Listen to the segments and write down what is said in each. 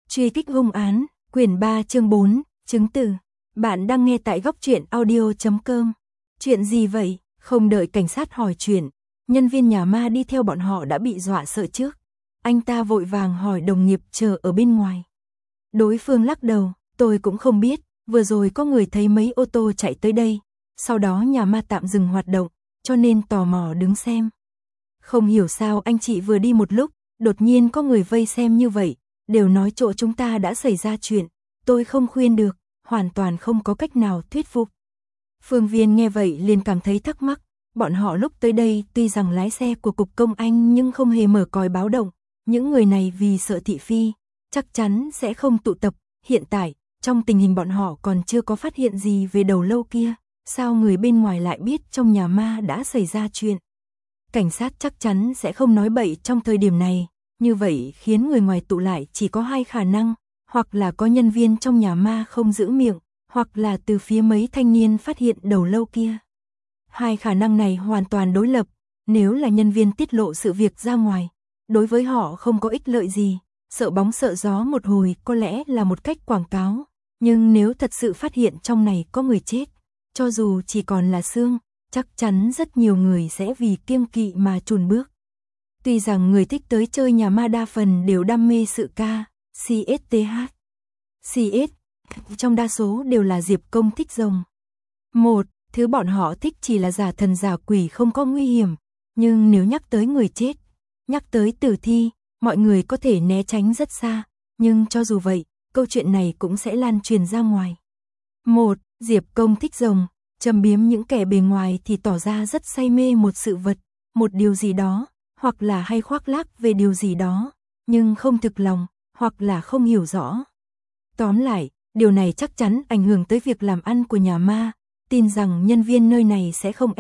Truy kích hung án, quyển 3 chương 4, chứng từ. Bạn đang nghe tại góc truyện audio.com. Chuyện gì vậy? Không đợi cảnh sát hỏi chuyện, nhân viên nhà ma đi theo bọn họ đã bị dọa sợ trước. Anh ta vội vàng hỏi đồng nghiệp chờ ở bên ngoài. Đối phương lắc đầu, tôi cũng không biết, vừa rồi có người thấy mấy ô tô chạy tới đây, sau đó nhà ma tạm dừng hoạt động, cho nên tò mò đứng xem. Không hiểu sao anh chị vừa đi một lúc, đột nhiên có người vây xem như vậy, đều nói chỗ chúng ta đã xảy ra chuyện, tôi không khuyên được, hoàn toàn không có cách nào thuyết phục. Phương Viên nghe vậy liền cảm thấy thắc mắc, bọn họ lúc tới đây tuy rằng lái xe của cục công anh nhưng không hề mở còi báo động, những người này vì sợ thị phi, chắc chắn sẽ không tụ tập, hiện tại, trong tình hình bọn họ còn chưa có phát hiện gì về đầu lâu kia, sao người bên ngoài lại biết trong nhà ma đã xảy ra chuyện. Cảnh sát chắc chắn sẽ không nói bậy trong thời điểm này, như vậy khiến người ngoài tụ lại chỉ có hai khả năng, hoặc là có nhân viên trong nhà ma không giữ miệng, hoặc là từ phía mấy thanh niên phát hiện đầu lâu kia. Hai khả năng này hoàn toàn đối lập, nếu là nhân viên tiết lộ sự việc ra ngoài, đối với họ không có ích lợi gì, sợ bóng sợ gió một hồi có lẽ là một cách quảng cáo, nhưng nếu thật sự phát hiện trong này có người chết, cho dù chỉ còn là xương, chắc chắn rất nhiều người sẽ vì kiêng kỵ mà chùn bước. Tuy rằng người thích tới chơi nhà ma đa phần đều đam mê sự ca, CSTH. CS, trong đa số đều là Diệp Công thích rồng. Một, thứ bọn họ thích chỉ là giả thần giả quỷ không có nguy hiểm, nhưng nếu nhắc tới người chết, nhắc tới tử thi, mọi người có thể né tránh rất xa, nhưng cho dù vậy, câu chuyện này cũng sẽ lan truyền ra ngoài. Một, Diệp Công thích rồng, châm biếm những kẻ bề ngoài thì tỏ ra rất say mê một sự vật, một điều gì đó, hoặc là hay khoác lác về điều gì đó, nhưng không thực lòng, hoặc là không hiểu rõ. Tóm lại, điều này chắc chắn ảnh hưởng tới việc làm ăn của nhà ma, tin rằng nhân viên nơi này sẽ không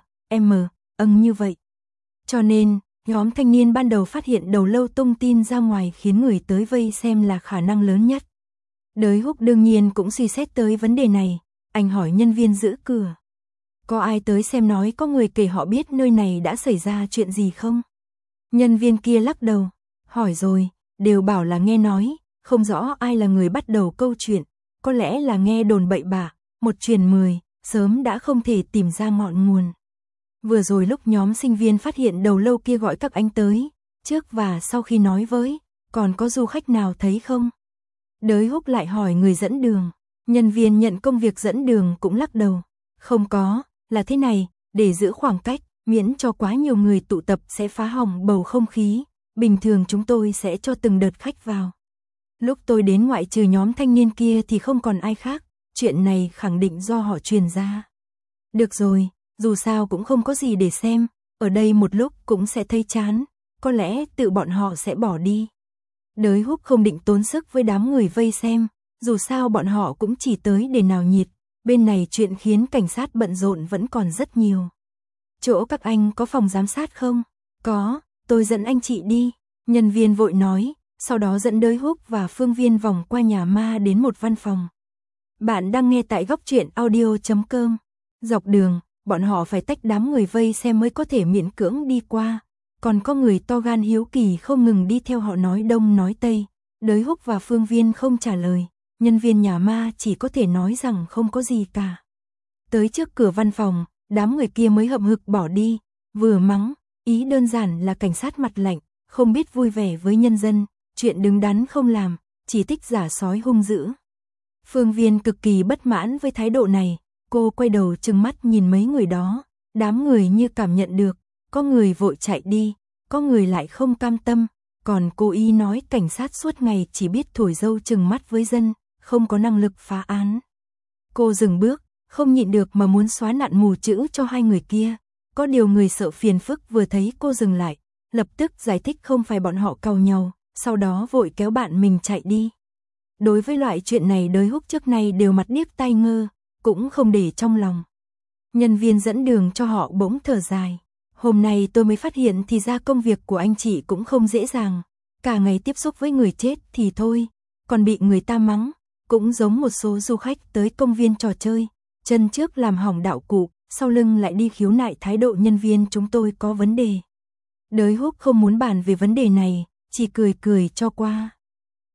như vậy. Cho nên, nhóm thanh niên ban đầu phát hiện đầu lâu tung tin ra ngoài khiến người tới vây xem là khả năng lớn nhất. Đới Húc đương nhiên cũng suy xét tới vấn đề này, anh hỏi nhân viên giữ cửa. Có ai tới xem nói có người kể họ biết nơi này đã xảy ra chuyện gì không? Nhân viên kia lắc đầu, hỏi rồi, đều bảo là nghe nói, không rõ ai là người bắt đầu câu chuyện, có lẽ là nghe đồn bậy bạ, một truyền 10, sớm đã không thể tìm ra ngọn nguồn. Vừa rồi lúc nhóm sinh viên phát hiện đầu lâu kia gọi các anh tới, trước và sau khi nói với, còn có du khách nào thấy không? Đới Húc lại hỏi người dẫn đường, nhân viên nhận công việc dẫn đường cũng lắc đầu, không có, là thế này, để giữ khoảng cách, miễn cho quá nhiều người tụ tập sẽ phá hỏng bầu không khí, bình thường chúng tôi sẽ cho từng đợt khách vào. Lúc tôi đến ngoại trừ nhóm thanh niên kia thì không còn ai khác, chuyện này khẳng định do họ truyền ra. Được rồi, dù sao cũng không có gì để xem, ở đây một lúc cũng sẽ thấy chán, có lẽ tự bọn họ sẽ bỏ đi. Đới Húc không định tốn sức với đám người vây xem, dù sao bọn họ cũng chỉ tới để náo nhiệt, bên này chuyện khiến cảnh sát bận rộn vẫn còn rất nhiều. Chỗ các anh có phòng giám sát không? Có, tôi dẫn anh chị đi, nhân viên vội nói, sau đó dẫn Đới Húc và Phương Viên vòng qua nhà ma đến một văn phòng. Bạn đang nghe tại góc truyện audio.com. Dọc đường, bọn họ phải tách đám người vây xem mới có thể miễn cưỡng đi qua, còn có người to gan hiếu kỳ không ngừng đi theo họ nói đông nói tây. Đới Húc và Phương Viên không trả lời, nhân viên nhà ma chỉ có thể nói rằng không có gì cả. Tới trước cửa văn phòng, đám người kia mới hậm hực bỏ đi, vừa mắng, ý đơn giản là cảnh sát mặt lạnh, không biết vui vẻ với nhân dân, chuyện đứng đắn không làm, chỉ thích giả sói hung dữ. Phương Viên cực kỳ bất mãn với thái độ này, cô quay đầu trừng mắt nhìn mấy người đó, đám người như cảm nhận được, có người vội chạy đi, có người lại không cam tâm, còn cô ý nói cảnh sát suốt ngày chỉ biết thổi dâu trừng mắt với dân, không có năng lực phá án. Cô dừng bước, không nhịn được mà muốn xóa nạn mù chữ cho hai người kia, có điều người sợ phiền phức vừa thấy cô dừng lại, lập tức giải thích không phải bọn họ càu nhau, sau đó vội kéo bạn mình chạy đi. Đối với loại chuyện này Đới Húc trước nay đều mặt điếc tai ngơ, cũng không để trong lòng. Nhân viên dẫn đường cho họ bỗng thở dài. Hôm nay tôi mới phát hiện thì ra công việc của anh chị cũng không dễ dàng. Cả ngày tiếp xúc với người chết thì thôi, còn bị người ta mắng. Cũng giống một số du khách tới công viên trò chơi, chân trước làm hỏng đạo cụ, sau lưng lại đi khiếu nại thái độ nhân viên chúng tôi có vấn đề. Đới Húc không muốn bàn về vấn đề này, chỉ cười cười cho qua.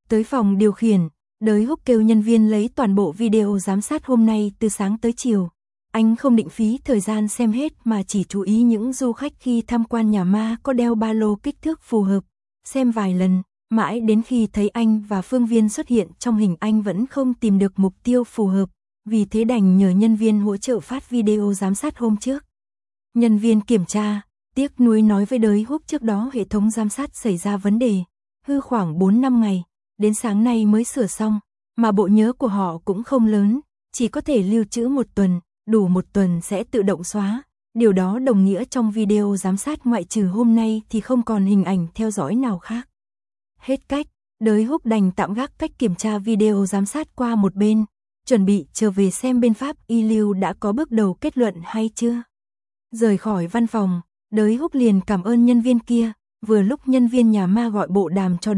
Tới phòng điều khiển, Đới Húc kêu nhân viên lấy toàn bộ video giám sát hôm nay từ sáng tới chiều. Anh không định phí thời gian xem hết mà chỉ chú ý những du khách khi tham quan nhà ma có đeo ba lô kích thước phù hợp. Xem vài lần, mãi đến khi thấy anh và Phương Viên xuất hiện trong hình anh vẫn không tìm được mục tiêu phù hợp, vì thế đành nhờ nhân viên hỗ trợ phát video giám sát hôm trước. Nhân viên kiểm tra, tiếc nuối nói với Đới Húc trước đó hệ thống giám sát xảy ra vấn đề, hư khoảng 4-5 ngày, đến sáng nay mới sửa xong, mà bộ nhớ của họ cũng không lớn, chỉ có thể lưu trữ 1 tuần, đủ 1 tuần sẽ tự động xóa. Điều đó đồng nghĩa trong video giám sát ngoại trừ hôm nay thì không còn hình ảnh theo dõi nào khác. Hết cách, Đới Húc đành tạm gác cách kiểm tra video giám sát qua một bên, chuẩn bị trở về xem bên Pháp y lưu đã có bước đầu kết luận hay chưa. Rời khỏi văn phòng, Đới Húc liền cảm ơn nhân viên kia, vừa lúc nhân viên nhà ma gọi bộ đàm cho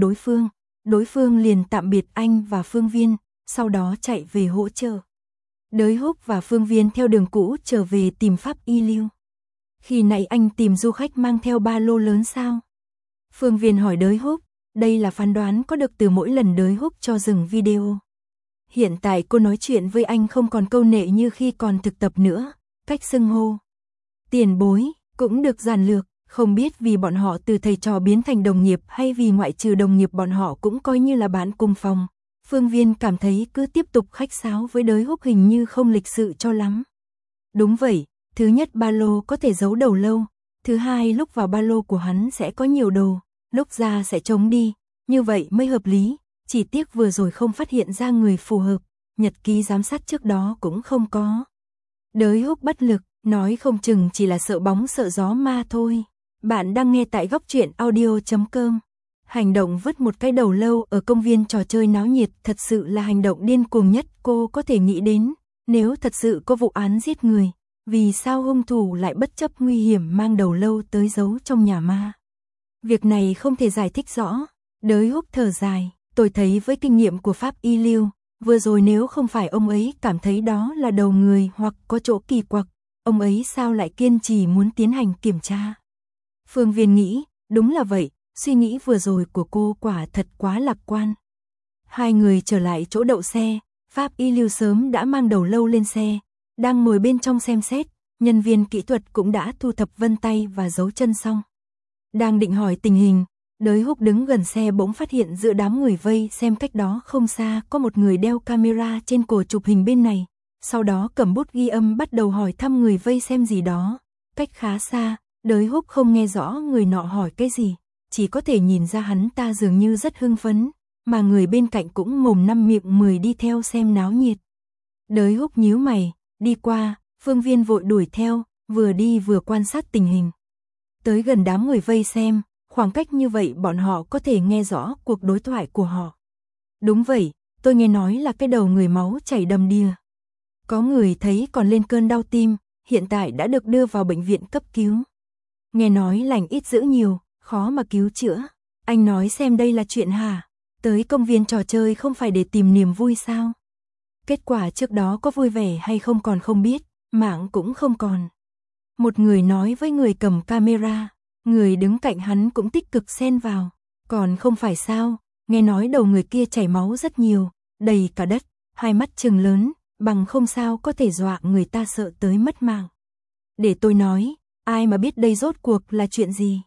đối phương liền tạm biệt anh và Phương Viên, sau đó chạy về hỗ trợ. Đới Húc và Phương Viên theo đường cũ trở về tìm Pháp y lưu. Khi nãy anh tìm du khách mang theo ba lô lớn sao? Phương Viên hỏi Đới Húc, đây là phán đoán có được từ mỗi lần Đới Húc cho dừng video. Hiện tại cô nói chuyện với anh không còn câu nệ như khi còn thực tập nữa, cách xưng hô tiền bối cũng được giản lược, không biết vì bọn họ từ thầy trò biến thành đồng nghiệp hay vì ngoại trừ đồng nghiệp bọn họ cũng coi như là bạn cùng phòng. Phương Viên cảm thấy cứ tiếp tục khách sáo với Đới Húc hình như không lịch sự cho lắm. Đúng vậy, thứ nhất ba lô có thể giấu đầu lâu, thứ hai lúc vào ba lô của hắn sẽ có nhiều đồ, lúc ra sẽ trống đi, như vậy mới hợp lý, chỉ tiếc vừa rồi không phát hiện ra người phù hợp, nhật ký giám sát trước đó cũng không có. Đới Húc bất lực, nói không chừng chỉ là sợ bóng sợ gió ma thôi. Bạn đang nghe tại góc truyện audio.com. Hành động vứt một cái đầu lâu ở công viên trò chơi náo nhiệt thật sự là hành động điên cuồng nhất cô có thể nghĩ đến. Nếu thật sự có vụ án giết người, vì sao hung thủ lại bất chấp nguy hiểm mang đầu lâu tới giấu trong nhà ma? Việc này không thể giải thích rõ. Đới Húc thở dài, tôi thấy với kinh nghiệm của Pháp y lưu, vừa rồi nếu không phải ông ấy cảm thấy đó là đầu người hoặc có chỗ kỳ quặc, ông ấy sao lại kiên trì muốn tiến hành kiểm tra? Phương Viên nghĩ, đúng là vậy, suy nghĩ vừa rồi của cô quả thật quá lạc quan. Hai người trở lại chỗ đậu xe, Pháp y lưu sớm đã mang đầu lâu lên xe, đang ngồi bên trong xem xét, nhân viên kỹ thuật cũng đã thu thập vân tay và dấu chân xong. Đang định hỏi tình hình, Đới Húc đứng gần xe bỗng phát hiện giữa đám người vây xem cách đó không xa có một người đeo camera trên cổ chụp hình bên này, sau đó cầm bút ghi âm bắt đầu hỏi thăm người vây xem gì đó. Cách khá xa, Đới Húc không nghe rõ người nọ hỏi cái gì, chỉ có thể nhìn ra hắn ta dường như rất hưng phấn, mà người bên cạnh cũng mồm năm miệng mười đi theo xem náo nhiệt. Đới Húc nhíu mày, đi qua, Phương Viên vội đuổi theo, vừa đi vừa quan sát tình hình. Tới gần đám người vây xem, khoảng cách như vậy bọn họ có thể nghe rõ cuộc đối thoại của họ. Đúng vậy, tôi nghe nói là cái đầu người máu chảy đầm đìa. Có người thấy còn lên cơn đau tim, hiện tại đã được đưa vào bệnh viện cấp cứu. Nghe nói lành ít dữ nhiều, khó mà cứu chữa. Anh nói xem đây là chuyện hả? Tới công viên trò chơi không phải để tìm niềm vui sao? Kết quả trước đó có vui vẻ hay không còn không biết, mạng cũng không còn. Một người nói với người cầm camera, người đứng cạnh hắn cũng tích cực xen vào. Còn không phải sao, nghe nói đầu người kia chảy máu rất nhiều, đầy cả đất, hai mắt trừng lớn, bằng không sao có thể dọa người ta sợ tới mất mạng. Để tôi nói, ai mà biết đây rốt cuộc là chuyện gì?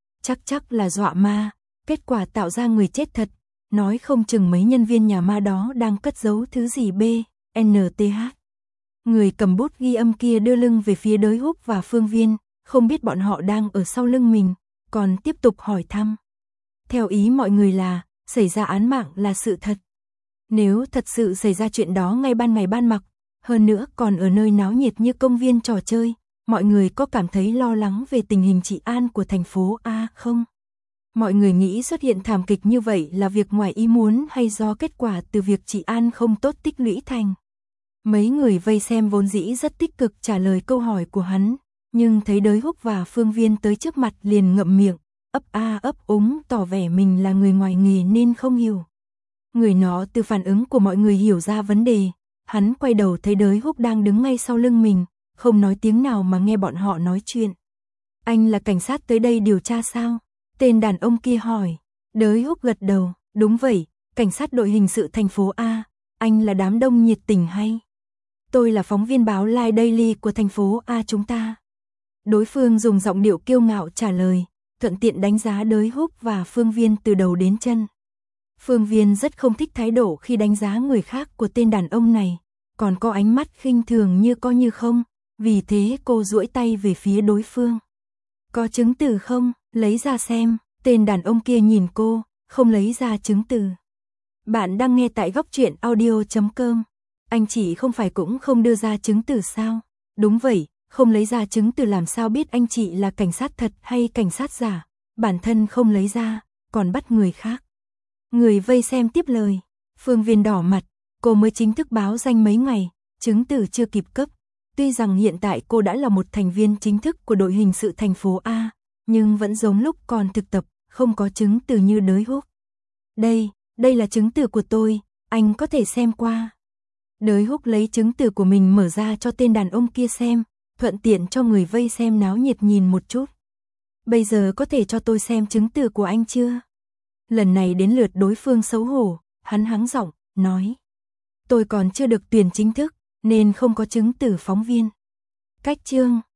Chắc là dọa ma, kết quả tạo ra người chết thật, nói không chừng mấy nhân viên nhà ma đó đang cất giấu thứ gì NTH. Người cầm bút ghi âm kia đưa lưng về phía Đới Húc và Phương Viên, không biết bọn họ đang ở sau lưng mình, còn tiếp tục hỏi thăm. Theo ý mọi người là, xảy ra án mạng là sự thật. Nếu thật sự xảy ra chuyện đó ngay ban ngày ban mặt, hơn nữa còn ở nơi náo nhiệt như công viên trò chơi, mọi người có cảm thấy lo lắng về tình hình trị an của thành phố A không? Mọi người nghĩ xuất hiện thảm kịch như vậy là việc ngoài ý muốn hay do kết quả từ việc trị an không tốt tích lũy thành? Mấy người vây xem vốn dĩ rất tích cực trả lời câu hỏi của hắn, nhưng thấy Đới Húc và Phương Viên tới trước mặt liền ngậm miệng, ấp a ấp úng tỏ vẻ mình là người ngoài nghề nên không hiểu. Người nọ từ phản ứng của mọi người hiểu ra vấn đề, hắn quay đầu thấy Đới Húc đang đứng ngay sau lưng mình, không nói tiếng nào mà nghe bọn họ nói chuyện. Anh là cảnh sát tới đây điều tra sao? Tên đàn ông kia hỏi. Đới Húc gật đầu, đúng vậy, cảnh sát đội hình sự thành phố A, anh là đám đông nhiệt tình hay? Tôi là phóng viên báo Live Daily của thành phố A chúng ta. Đối phương dùng giọng điệu kiêu ngạo trả lời, thuận tiện đánh giá Đới Húc và Phương Viên từ đầu đến chân. Phương Viên rất không thích thái độ khi đánh giá người khác của tên đàn ông này, còn có ánh mắt khinh thường như coi như không, vì thế cô duỗi tay về phía đối phương. Có chứng từ không, lấy ra xem, tên đàn ông kia nhìn cô, không lấy ra chứng từ. Bạn đang nghe tại góc truyện audio.com. Anh chị không phải cũng không đưa ra chứng từ sao? Đúng vậy, không lấy ra chứng từ làm sao biết anh chị là cảnh sát thật hay cảnh sát giả? Bản thân không lấy ra, còn bắt người khác. Người vây xem tiếp lời. Phương Viên đỏ mặt, cô mới chính thức báo danh mấy ngày, chứng từ chưa kịp cấp. Tuy rằng hiện tại cô đã là một thành viên chính thức của đội hình sự thành phố A, nhưng vẫn giống lúc còn thực tập, không có chứng từ như Đới Húc. Đây là chứng từ của tôi, anh có thể xem qua. Đới Húc lấy chứng từ của mình mở ra cho tên đàn ông kia xem, thuận tiện cho người vây xem náo nhiệt nhìn một chút. Bây giờ có thể cho tôi xem chứng từ của anh chưa? Lần này đến lượt đối phương xấu hổ, hắn hắng giọng, nói. Tôi còn chưa được tuyển chính thức, nên không có chứng từ phóng viên. Cách chương